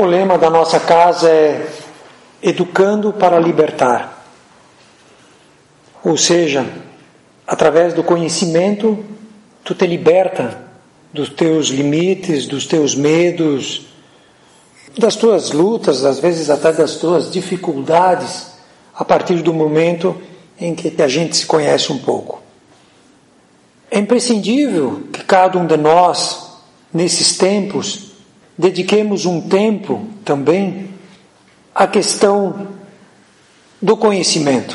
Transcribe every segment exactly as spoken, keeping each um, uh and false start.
O lema da nossa casa é Educando para Libertar. Ou seja, através do conhecimento, tu te liberta dos teus limites, dos teus medos, das tuas lutas, às vezes até das tuas dificuldades, a partir do momento em que a gente se conhece um pouco. É imprescindível que cada um de nós, nesses tempos, dediquemos um tempo também à questão do conhecimento,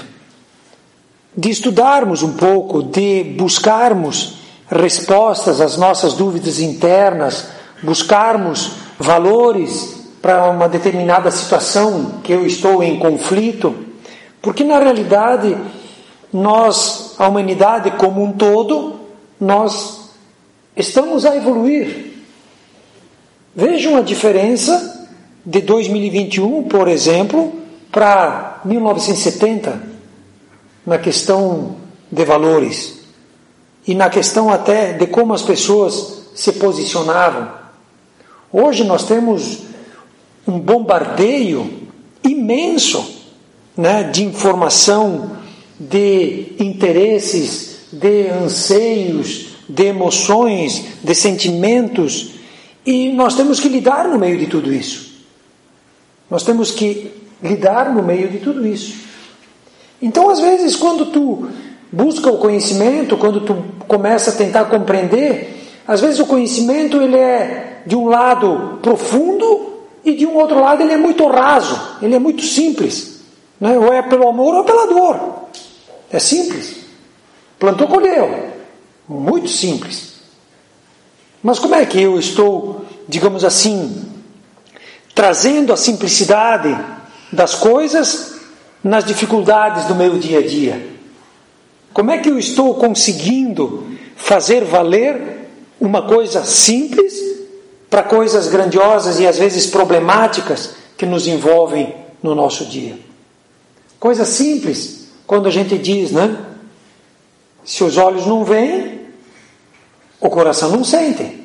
de estudarmos um pouco, de buscarmos respostas às nossas dúvidas internas, buscarmos valores para uma determinada situação que eu estou em conflito, porque na realidade nós, a humanidade como um todo, nós estamos a evoluir. Vejam a diferença de dois mil e vinte e um, por exemplo, para mil novecentos e setenta, na questão de valores e na questão até de como as pessoas se posicionavam. Hoje nós temos um bombardeio imenso, né, de informação, de interesses, de anseios, de emoções, de sentimentos, e nós temos que lidar no meio de tudo isso. Nós temos que lidar no meio de tudo isso. Então, às vezes, quando tu busca o conhecimento, quando tu começa a tentar compreender, às vezes o conhecimento ele é de um lado profundo e de um outro lado ele é muito raso, ele é muito simples, né? Ou é pelo amor ou pela dor. É simples. Plantou, colheu. Muito simples. Mas como é que eu estou, digamos assim, trazendo a simplicidade das coisas nas dificuldades do meu dia a dia? Como é que eu estou conseguindo fazer valer uma coisa simples para coisas grandiosas e às vezes problemáticas que nos envolvem no nosso dia? Coisa simples, quando a gente diz, né? Se os olhos não veem, o coração não sente.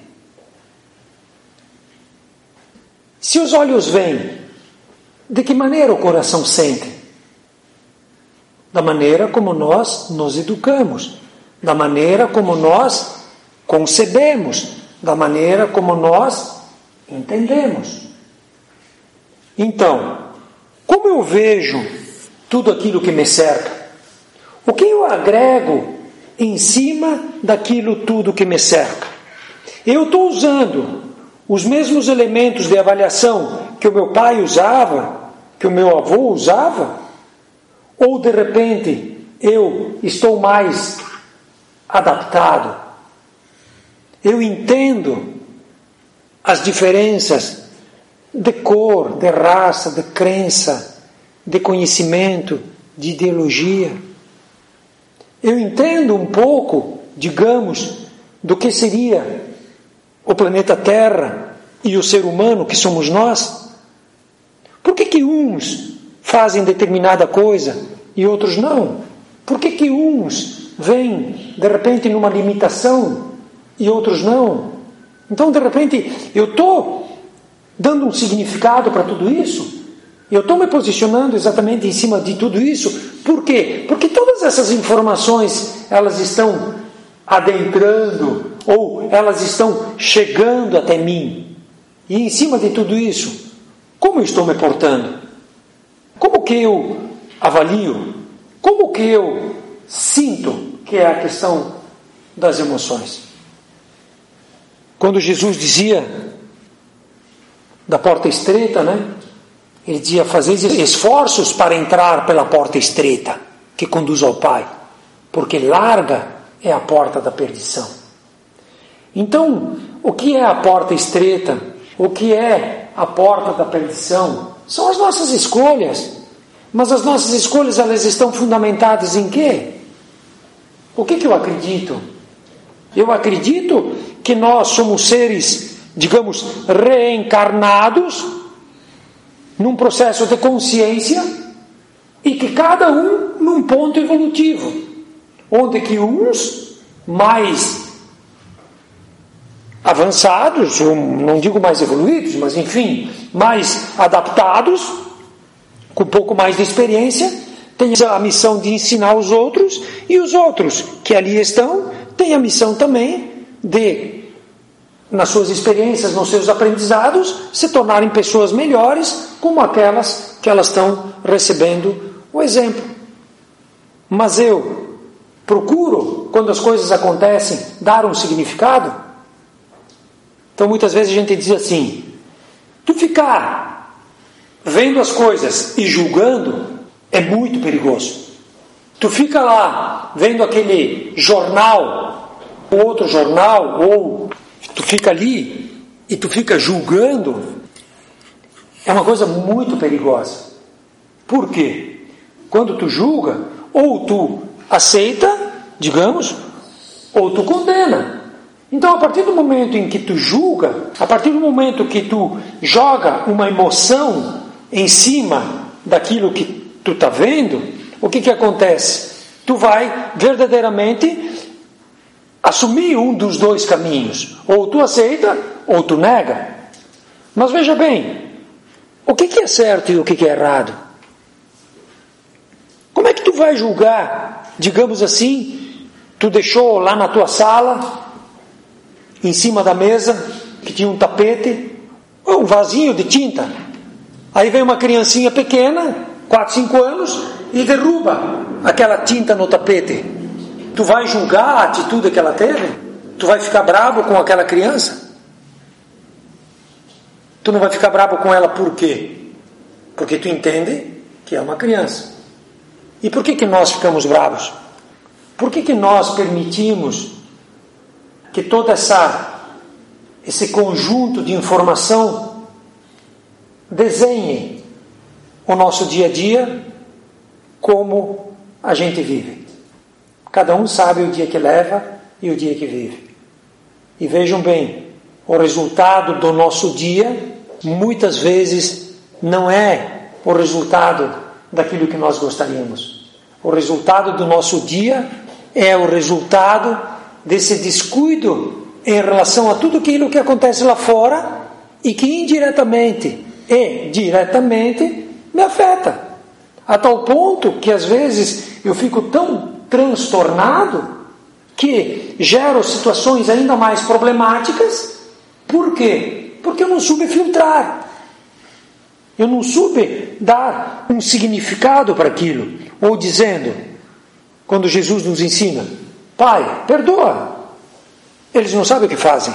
Se os olhos veem, de que maneira o coração sente? Da maneira como nós nos educamos, da maneira como nós concebemos, da maneira como nós entendemos. Então, como eu vejo tudo aquilo que me cerca? O que eu agrego em cima daquilo tudo que me cerca? Eu estou usando os mesmos elementos de avaliação que o meu pai usava, que o meu avô usava? Ou de repente eu estou mais adaptado? Eu entendo as diferenças de cor, de raça, de crença, de conhecimento, de ideologia. Eu entendo um pouco, digamos, do que seria o planeta Terra e o ser humano que somos nós. Por que que uns fazem determinada coisa e outros não? Por que que uns vêm, de repente, numa limitação e outros não? Então, de repente, eu estou dando um significado para tudo isso? Eu estou me posicionando exatamente em cima de tudo isso? Por quê? Porque todas essas informações, elas estão adentrando, ou elas estão chegando até mim. E em cima de tudo isso, como eu estou me portando? Como que eu avalio? Como que eu sinto? Que é a questão das emoções. Quando Jesus dizia da porta estreita, né? Ele dizia, fazer esforços para entrar pela porta estreita, que conduz ao Pai, porque larga é a porta da perdição. Então, o que é a porta estreita? O que é a porta da perdição? São as nossas escolhas. Mas as nossas escolhas, elas estão fundamentadas em quê? O que que eu acredito? Eu acredito que nós somos seres, digamos, reencarnados num processo de consciência e que cada um num ponto evolutivo, onde que uns mais avançados, ou não digo mais evoluídos, mas enfim, mais adaptados, com um pouco mais de experiência, têm a missão de ensinar os outros, e os outros que ali estão têm a missão também de, nas suas experiências, nos seus aprendizados, se tornarem pessoas melhores, como aquelas que elas estão recebendo o exemplo. Mas eu procuro, quando as coisas acontecem, dar um significado. Então muitas vezes a gente diz assim: tu ficar vendo as coisas e julgando é muito perigoso. Tu fica lá vendo aquele jornal, outro jornal, ou tu fica ali e tu fica julgando, é uma coisa muito perigosa. Por quê? Quando tu julga, ou tu aceita, digamos, ou tu condena. Então, a partir do momento em que tu julga, a partir do momento que tu joga uma emoção em cima daquilo que tu está vendo, o que que acontece? Tu vai verdadeiramente assumir um dos dois caminhos. Ou tu aceita, ou tu nega. Mas veja bem, o que que é certo e o que que é errado? Como é que tu vai julgar, digamos assim, tu deixou lá na tua sala, em cima da mesa, que tinha um tapete, um vasinho de tinta. Aí vem uma criancinha pequena, quatro, cinco anos, e derruba aquela tinta no tapete. Tu vai julgar a atitude que ela teve? Tu vai ficar bravo com aquela criança? Tu não vai ficar bravo com ela por quê? Porque tu entende que é uma criança. E por que que nós ficamos bravos? Por que que nós permitimos que todo essa, esse conjunto de informação desenhe o nosso dia a dia como a gente vive? Cada um sabe o dia que leva e o dia que vive. E vejam bem, o resultado do nosso dia muitas vezes não é o resultado daquilo que nós gostaríamos. O resultado do nosso dia é o resultado desse descuido em relação a tudo aquilo que acontece lá fora e que indiretamente e diretamente me afeta. A tal ponto que às vezes eu fico tão transtornado que gero situações ainda mais problemáticas. Por quê? Porque eu não soube filtrar. Eu não soube dar um significado para aquilo. Ou dizendo, quando Jesus nos ensina: Pai, perdoa. Eles não sabem o que fazem.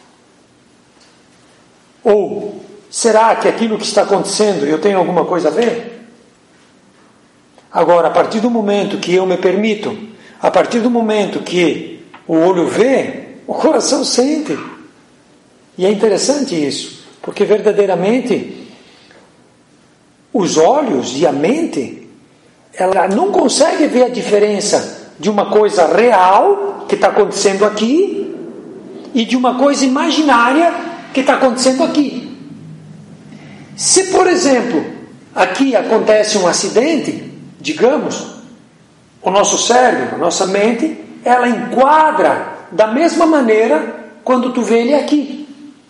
Ou, será que aquilo que está acontecendo eu tenho alguma coisa a ver? Agora, a partir do momento que eu me permito, a partir do momento que o olho vê, o coração sente. E é interessante isso, porque verdadeiramente os olhos e a mente, ela não consegue ver a diferença de uma coisa real que está acontecendo aqui e de uma coisa imaginária que está acontecendo aqui. Se, por exemplo, aqui acontece um acidente, digamos, o nosso cérebro, a nossa mente, ela enquadra da mesma maneira quando tu vê ele aqui.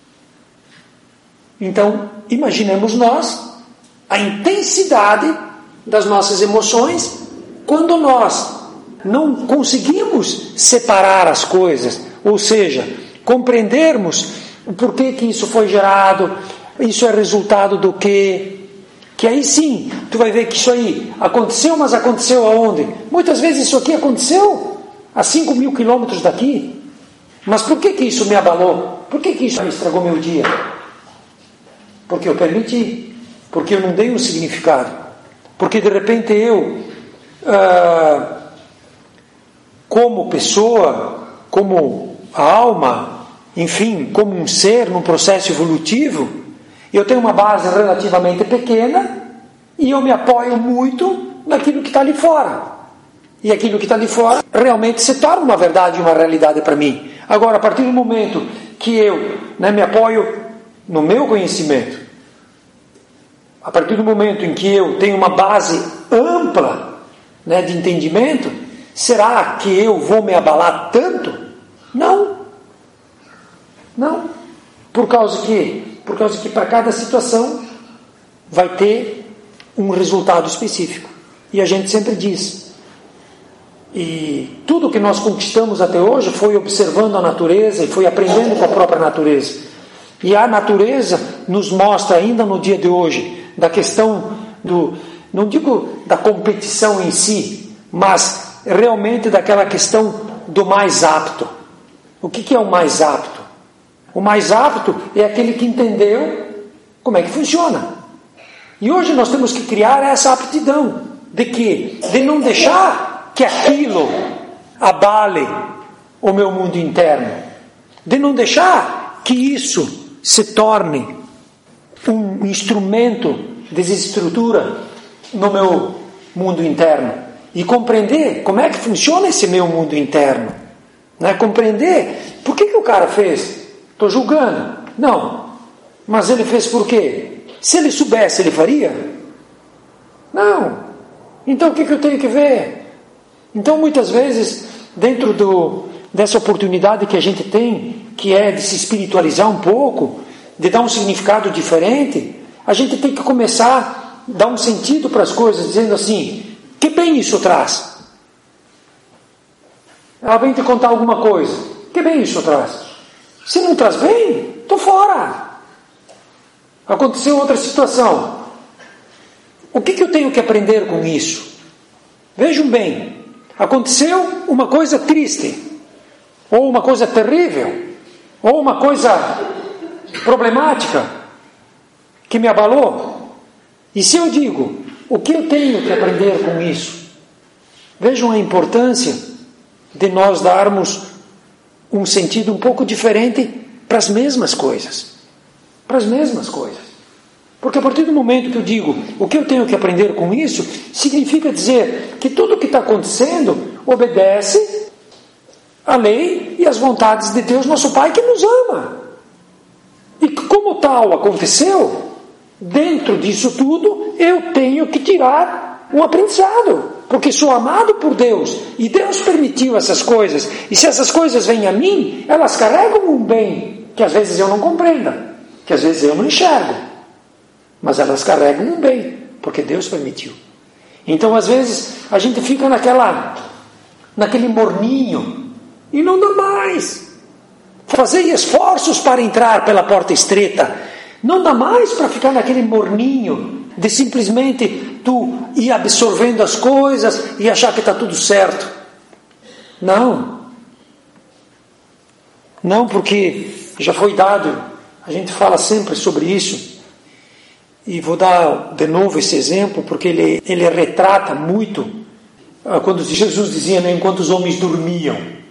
Então, imaginemos nós a intensidade das nossas emoções quando nós não conseguimos separar as coisas, ou seja, compreendermos o porquê que isso foi gerado, isso é resultado do quê. Que aí sim, tu vai ver que isso aí aconteceu, mas aconteceu aonde? Muitas vezes isso aqui aconteceu a cinco mil quilômetros daqui. Mas por que que isso me abalou? Por que que isso estragou meu dia? Porque eu permiti. Porque eu não dei um significado. Porque de repente eu, ah, como pessoa, como alma, enfim, como um ser num processo evolutivo, eu tenho uma base relativamente pequena e eu me apoio muito naquilo que está ali fora. E aquilo que está ali fora realmente se torna uma verdade e uma realidade para mim. Agora, a partir do momento que eu, né, me apoio no meu conhecimento, a partir do momento em que eu tenho uma base ampla, né, de entendimento, será que eu vou me abalar tanto? Não. Não. Por causa que, por causa que para cada situação vai ter um resultado específico. E a gente sempre diz, e tudo que nós conquistamos até hoje foi observando a natureza e foi aprendendo com a própria natureza. E a natureza nos mostra ainda no dia de hoje, da questão do, não digo da competição em si, mas realmente daquela questão do mais apto. O que, que é o mais apto? O mais apto é aquele que entendeu como é que funciona. E hoje nós temos que criar essa aptidão de quê? De não deixar que aquilo abale o meu mundo interno, de não deixar que isso se torne um instrumento de desestrutura no meu mundo interno e compreender como é que funciona esse meu mundo interno, né? Compreender por que, que o cara fez. Estou julgando? Não, mas ele fez por quê? Se ele soubesse, ele faria? Não. Então o que, que eu tenho que ver? Então muitas vezes dentro do, dessa oportunidade que a gente tem, que é de se espiritualizar um pouco, de dar um significado diferente, a gente tem que começar a dar um sentido para as coisas, dizendo assim, que bem isso traz? Ela vem te contar alguma coisa, que bem isso traz? Se não traz bem, estou fora. Aconteceu outra situação. O que, que eu tenho que aprender com isso? Vejam bem, aconteceu uma coisa triste, ou uma coisa terrível, ou uma coisa problemática, que me abalou. E se eu digo, o que eu tenho que aprender com isso? Vejam a importância de nós darmos um sentido um pouco diferente para as mesmas coisas. Para as mesmas coisas. Porque a partir do momento que eu digo, o que eu tenho que aprender com isso, significa dizer que tudo o que está acontecendo obedece à lei e às vontades de Deus, nosso Pai, que nos ama. E como tal aconteceu, dentro disso tudo, eu tenho que tirar um aprendizado, porque sou amado por Deus, e Deus permitiu essas coisas, e se essas coisas vêm a mim, elas carregam um bem, que às vezes eu não compreenda, que às vezes eu não enxergo, mas elas carregam um bem, porque Deus permitiu. Então às vezes a gente fica naquela, naquele morninho, e não dá mais. Fazer esforços para entrar pela porta estreita, não dá mais para ficar naquele morninho, de simplesmente tu ir absorvendo as coisas e achar que está tudo certo. Não. Não, porque já foi dado, a gente fala sempre sobre isso, e vou dar de novo esse exemplo, porque ele, ele retrata muito, quando Jesus dizia, né, enquanto os homens dormiam.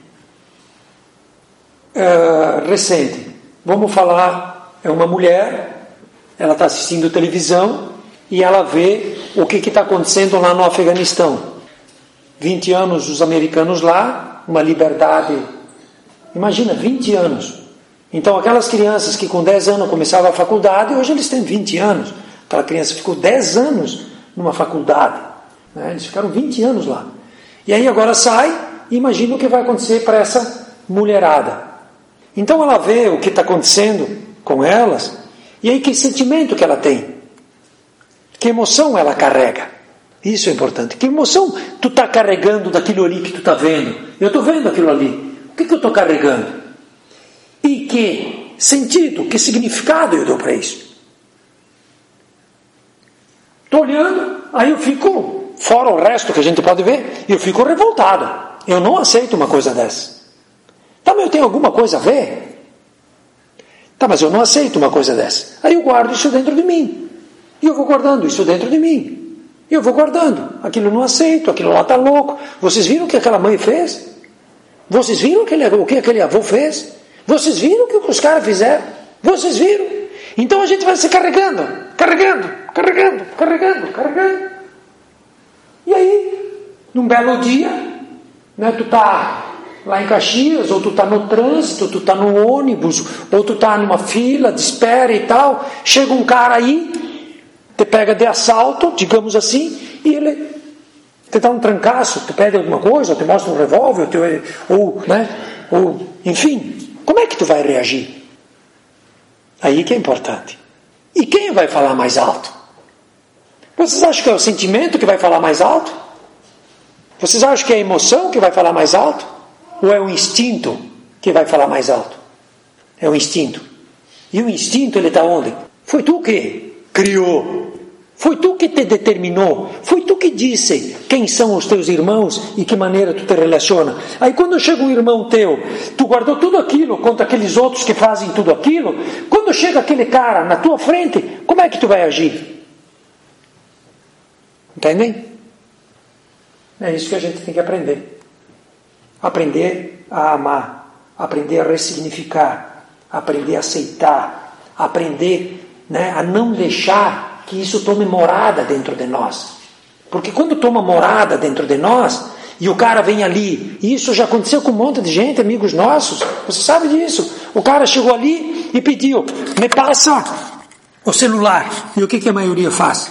Uh, recente, vamos falar, é uma mulher, ela está assistindo televisão, e ela vê o que está acontecendo lá no Afeganistão. vinte anos os americanos lá, uma liberdade, imagina, vinte anos. Então aquelas crianças que com dez anos começavam a faculdade, hoje eles têm vinte anos. Aquela criança ficou dez anos numa faculdade, né? Eles ficaram vinte anos lá. E aí agora sai, e imagina o que vai acontecer para essa mulherada. Então ela vê o que está acontecendo com elas, e aí que sentimento que ela tem? Que emoção ela carrega? Isso é importante. Que emoção tu está carregando daquilo ali que tu está vendo? Eu estou vendo aquilo ali. O que, que eu estou carregando? E que sentido, que significado eu dou para isso? Estou olhando, aí eu fico, fora o resto que a gente pode ver, eu fico revoltado. Eu não aceito uma coisa dessa. Tá, mas eu tenho alguma coisa a ver? Tá, mas eu não aceito uma coisa dessa. Aí eu guardo isso dentro de mim. E eu vou guardando isso dentro de mim. E eu vou guardando. Aquilo eu não aceito, aquilo lá está louco. Vocês viram o que aquela mãe fez? Vocês viram o que, ele, o que aquele avô fez? Vocês viram o que os caras fizeram? Vocês viram? Então a gente vai se carregando, carregando, carregando, carregando, carregando. E aí, num belo dia, né, tu está lá em Caxias, ou tu está no trânsito, tu está no ônibus, ou tu está numa fila de espera e tal, chega um cara aí, te pega de assalto, digamos assim, e ele te dá um trancaço, te pede alguma coisa, te mostra um revólver, te, ou, né, ou, enfim, como é que tu vai reagir? Aí que é importante. E quem vai falar mais alto? Vocês acham que é o sentimento que vai falar mais alto? Vocês acham que é a emoção que vai falar mais alto? Ou é o instinto que vai falar mais alto? É o instinto. E o instinto, ele está onde? Foi tu que criou. Foi tu que te determinou. Foi tu que disse quem são os teus irmãos e que maneira tu te relaciona. Aí quando chega um irmão teu, tu guardou tudo aquilo contra aqueles outros que fazem tudo aquilo. Quando chega aquele cara na tua frente, como é que tu vai agir? Entendem? É isso que a gente tem que aprender. Aprender a amar. Aprender a ressignificar. Aprender a aceitar. Aprender, né, a não deixar que isso tome morada dentro de nós. Porque quando toma morada dentro de nós, e o cara vem ali, e isso já aconteceu com um monte de gente, amigos nossos, você sabe disso. O cara chegou ali e pediu, me passa o celular. E o que, que a maioria faz?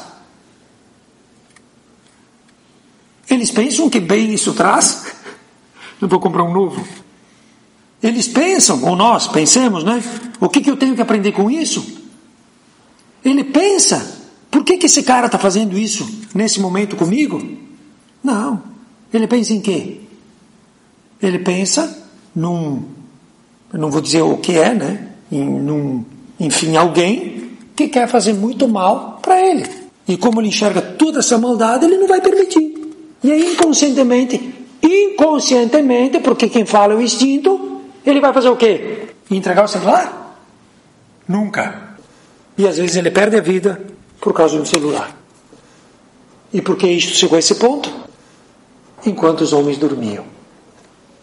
Eles pensam que bem isso traz. Eu vou comprar um novo. Eles pensam, ou nós pensamos, né? O que, que eu tenho que aprender com isso? Ele pensa, por que, que esse cara está fazendo isso nesse momento comigo? Não. Ele pensa em quê? Ele pensa num, eu não vou dizer o que é, né? Em, num, enfim, alguém que quer fazer muito mal para ele. E como ele enxerga toda essa maldade, ele não vai permitir. E aí, inconscientemente, inconscientemente, porque quem fala é o instinto, ele vai fazer o quê? Entregar o celular? Nunca. E às vezes ele perde a vida por causa do celular. E por que isto chegou a esse ponto? Enquanto os homens dormiam.